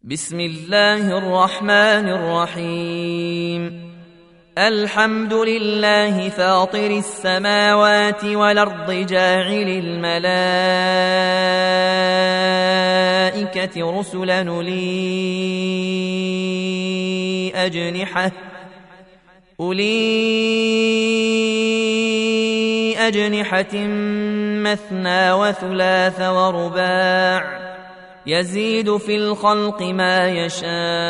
بسم الله الرحمن الرحيم. الحمد لله فاطر السماوات والأرض جاعل الملائكة رسلا أولي أجنحة مثنى وثلاث ورباع يزيد في الخلق ما يشاء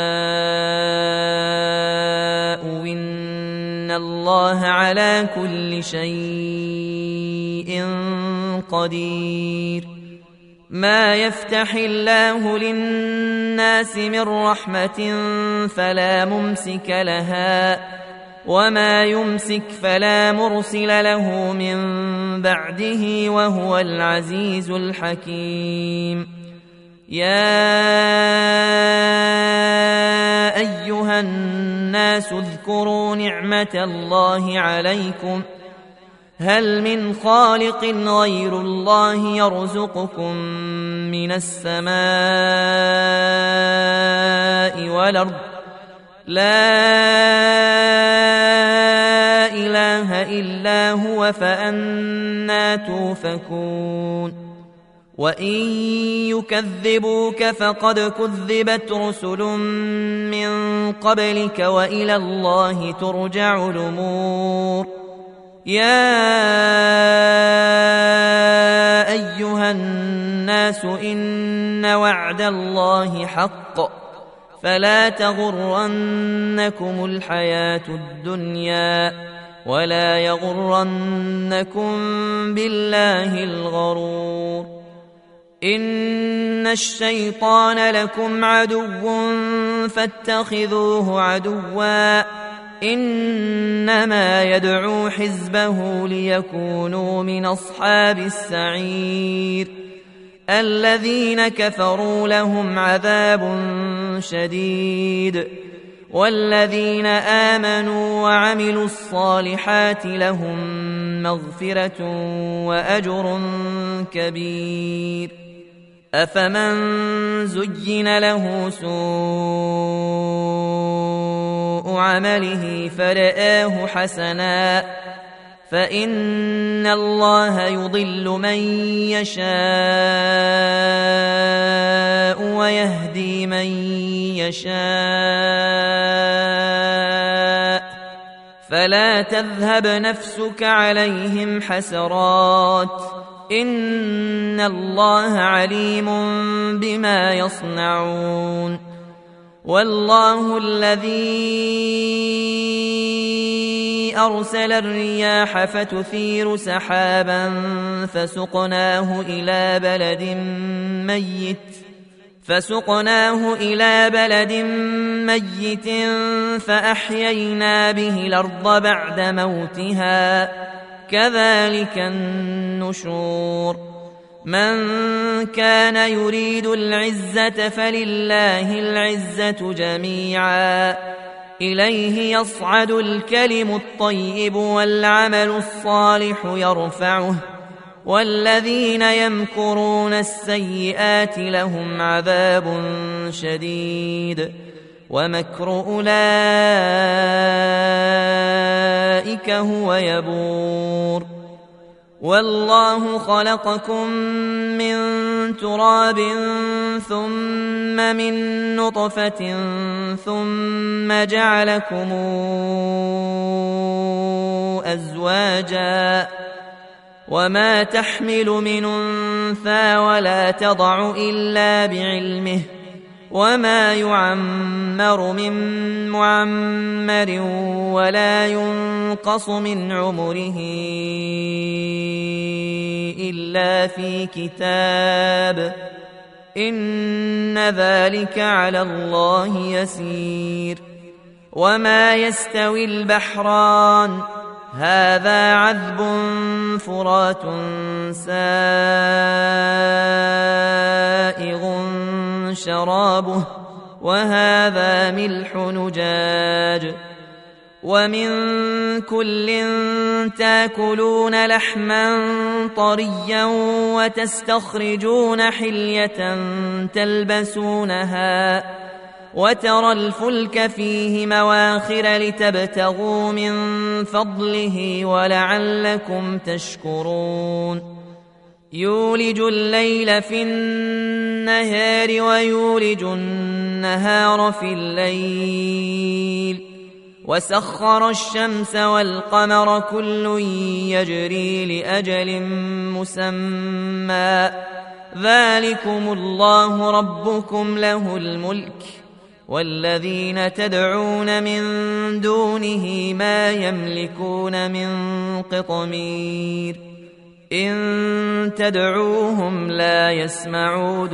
إن الله على كل شيء قدير. ما يفتح الله للناس من رحمة فلا ممسك لها وما يمسك فلا مرسل له من بعده وهو العزيز الحكيم. يا أيها الناس اذكروا نعمة الله عليكم هل من خالق غير الله يرزقكم من السماء والأرض لا إله إلا هو فأنى توفكون. وإن يكذبوك فقد كذبت رسل من قبلك وإلى الله ترجع الأمور. يا أيها الناس إن وعد الله حق فلا تغرنكم الحياة الدنيا ولا يغرنكم بالله الغرور. إن الشيطان لكم عدو فاتخذوه عدوا إنما يدعو حزبه ليكونوا من أصحاب السعير. الذين كفروا لهم عذاب شديد والذين آمنوا وعملوا الصالحات لهم مغفرة وأجر كبير. أفمن زين له سوء عمله فرآه حسنا فإن الله يضل من يشاء ويهدي من يشاء فلا تذهب نفسك عليهم حسرات إن الله عليم بما يصنعون. والله الذي أرسل الرياح فتثير سحابا فسقناه إلى بلد ميت فأحيينا به الأرض بعد موتها كذلك النشور. من كان يريد العزة فلله العزة جميعا إليه يصعد الكلم الطيب والعمل الصالح يرفعه والذين يمكرون السيئات لهم عذاب شديد ومكر أولئك هو يبور. والله خلقكم من تراب ثم من نطفة ثم جعلكم أزواجا وما تحمل من أنثى ولا تضع إلا بعلمه وما يعمر من معمر ولا ينقص من عمره إلا في كتاب إن ذلك على الله يسير. وما يستوي البحران هذا عذب فرات سائغ شرابه وهذا ملح نجاج ومن كل تاكلون لحما طريا وتستخرجون حلية تلبسونها وترى الفلك فيه مواخر لتبتغوا من فضله ولعلكم تشكرون يولج الليل في النهار ويولج النهار في الليل وسخر الشمس والقمر كل يجري لأجل مسمى ذلكم الله ربكم له الملك والذين تدعون من دونه ما يملكون من قطمير إن تدعوهم لا يسمعوا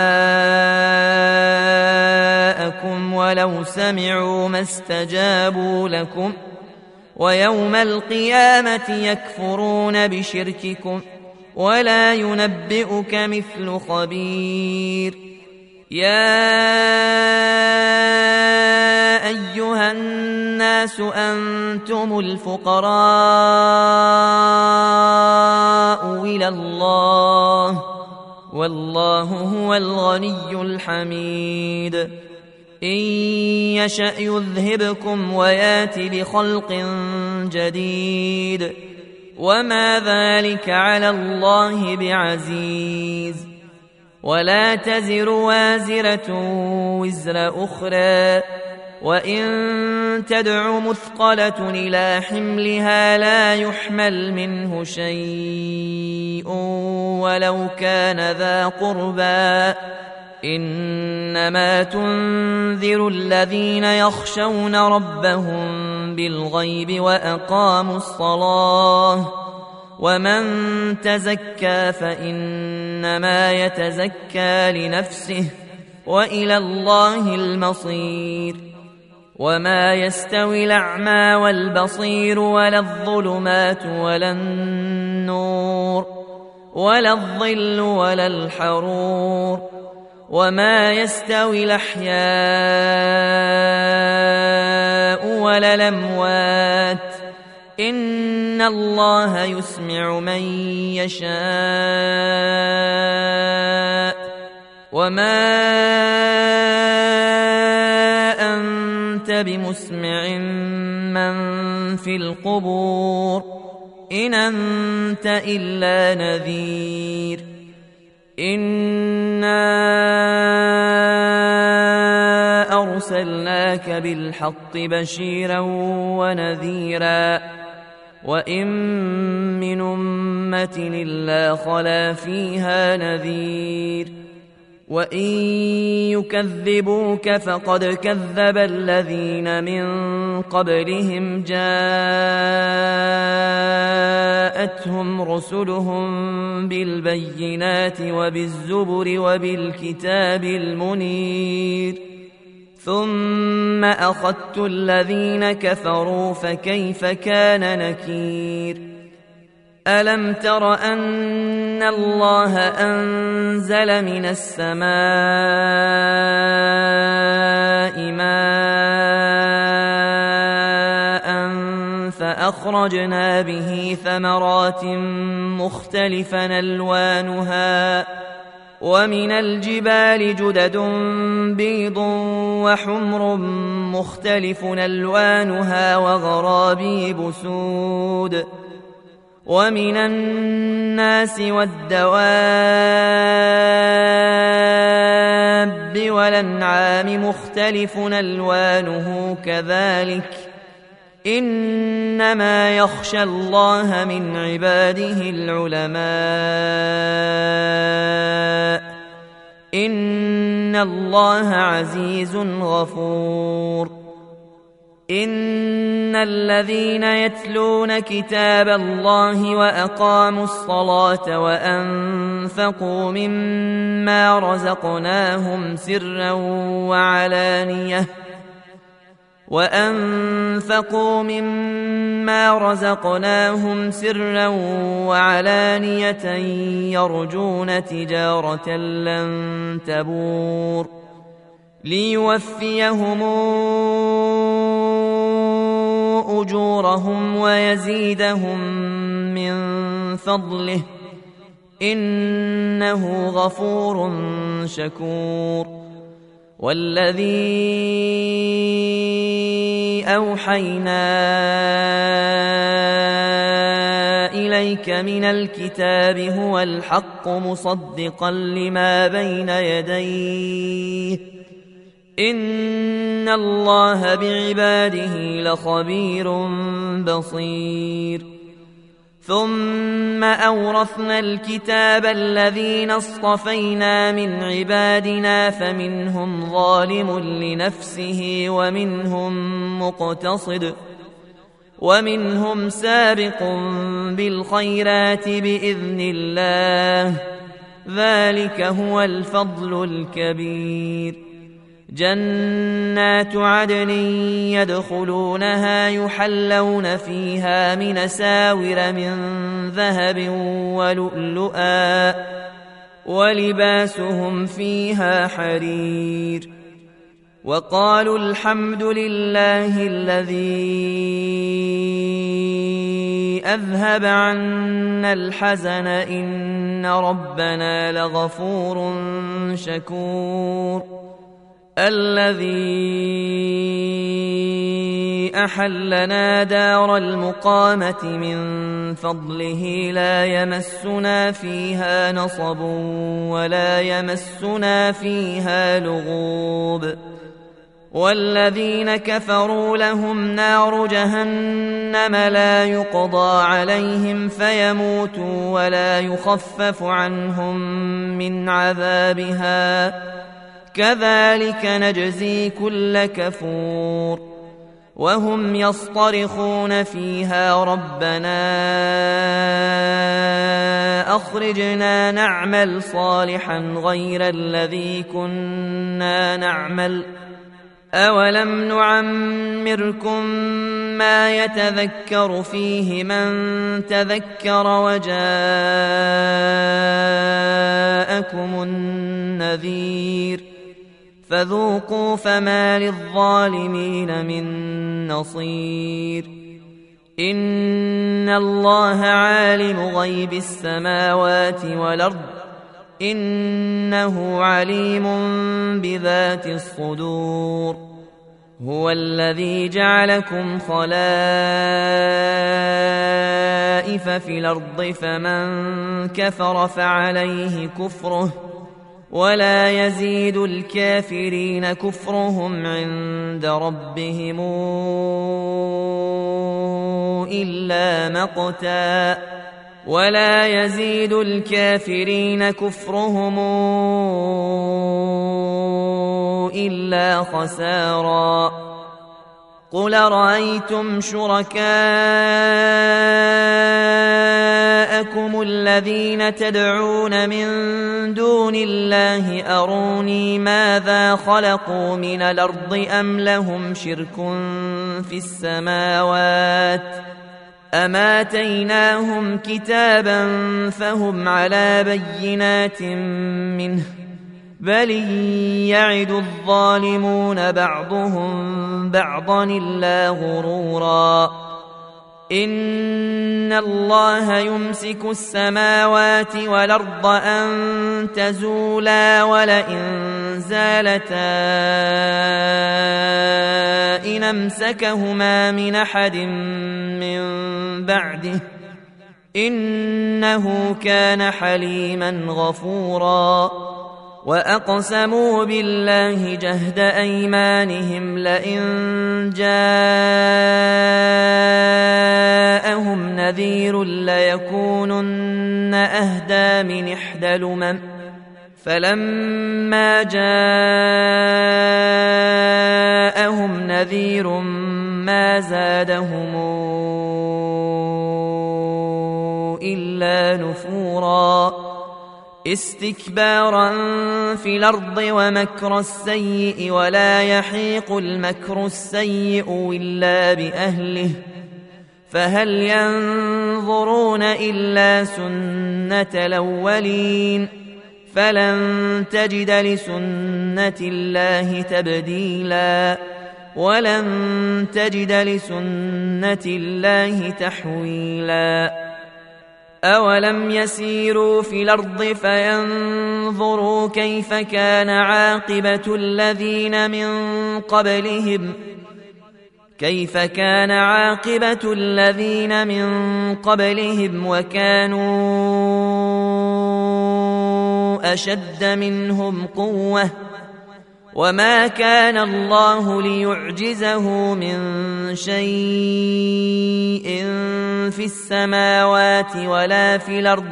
دعاءكم ولو سمعوا ما استجابوا لكم ويوم القيامة يكفرون بشرككم ولا ينبئك مثل خبير يا أيها الناس أنتم الفقراء إلى الله والله هو الغني الحميد إن يشأ يذهبكم ويات بخلق جديد وما ذلك على الله بعزيز ولا تزر وازرة وزر أخرى وإن تدع مثقلة إلى حملها لا يحمل منه شيء ولو كان ذا قربى إنما تنذر الذين يخشون ربهم بالغيب وأقاموا الصلاة ومن تزكى فإنما يتزكى لنفسه وإلى الله المصير وما يستوي الأعمى والبصير ولا الظلمات ولا النور ولا الظل ولا الحرور وما يستوي الأحياء ولا الأموات إن الله يسمع من يشاء وما أنت بمسمع من في القبور إن أنت إلا نذير إنا أرسلناك بالحق بشيرا ونذيرا وإن من أمة إلا خلا فيها نذير وإن يكذبوك فقد كذب الذين من قبلهم جاءتهم رسلهم بالبينات وبالزبر وبالكتاب المنير ثم أخذت الذين كفروا فكيف كان نكير ألم تر أن الله أنزل من السماء ماء فأخرجنا به ثمرات مختلفا ألوانها ومن الجبال جدد بيض وحمر مختلف ألوانها وغرابيب سود ومن الناس والدواب والأنعام مختلف ألوانه كذلك إنما يخشى الله من عباده العلماء إن الله عزيز غفور إن الذين يتلون كتاب الله وأقاموا الصلاة وأنفقوا مما رزقناهم سرا وعلانية يرجون تجارة لن تبور ليوفيهم أجورهم ويزيدهم من فضله إنه غفور شكور. والذي أوحينا إليك من الكتاب هو الحق مصدقا لما بين يديه إن الله بعباده لخبير بصير. ثم أورثنا الكتاب الذين اصطفينا من عبادنا فمنهم ظالم لنفسه ومنهم مقتصد ومنهم سابق بالخيرات بإذن الله ذلك هو الفضل الكبير. جنات عدن يدخلونها يحلون فيها من ساور من ذهب ولؤلؤا ولباسهم فيها حرير. وقالوا الحمد لله الذي أذهب عنا الحزن إن ربنا لغفور شكور. الذي أحلنا دار المقامة من فضله لا يمسنا فيها نصب ولا يمسنا فيها لغوب. والذين كفروا لهم نار جهنم لا يقضى عليهم فيموتوا ولا يخفف عنهم من عذابها كذلك نجزي كل كفور. وهم يصطرخون فيها ربنا أخرجنا نعمل صالحا غير الذي كنا نعمل أولم نعمركم ما يتذكر فيه من تذكر وجاءكم النذير فذوقوا فما للظالمين من نصير. إن الله عالم غيب السماوات والأرض إنه عليم بذات الصدور. هو الذي جعلكم خلائف في الأرض فمن كفر فعليه كفره ولا يزيد الكافرين كفرهم عند ربهم إلا مقتا ولا يزيد الكافرين كفرهم إلا خسارا. قل رأيتم شركاءكم الذين تدعون من دون الله أروني ماذا خلقوا من الأرض أم لهم شرك في السماوات أم آتيناهم كتابا فهم على بينات منه بل يعد الظالمون بعضهم بعضا إلا غرورا. إن الله يمسك السماوات والأرض أن تزولا ولئن زالتا إن أمسكهما من أحد من بعده إنه كان حليما غفورا. وأقسموا بالله جهد أيمانهم لئن جاءهم نذير ليكونن أهدى من إحدى الأمم فلما جاءهم نذير ما زادهم إلا نفورا استكبارا في الأرض ومكر السيء ولا يحيق المكر السيء إلا بأهله فهل ينظرون إلا سنة الأولين فلن تجد لسنة الله تبديلا ولن تجد لسنة الله تحويلا أولم يسيروا في الأرض فينظروا كيف كان عاقبة الذين من قبلهم وكانوا أشد منهم قوة وما كان الله ليعجزه من شيء في السماوات ولا في الأرض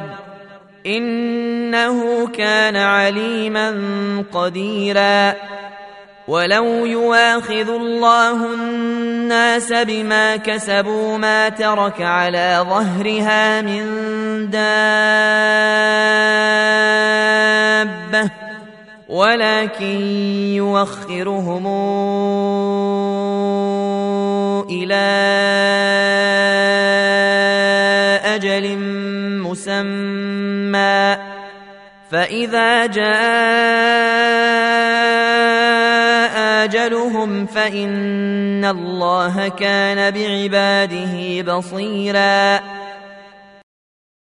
إنه كان عليما قديرا ولو يواخذ الله الناس بما كسبوا ما ترك على ظهرها من دابة ولكن يوخرهم إلى أجل مسمى فإذا جاء أجلهم فإن الله كان بعباده بصيرا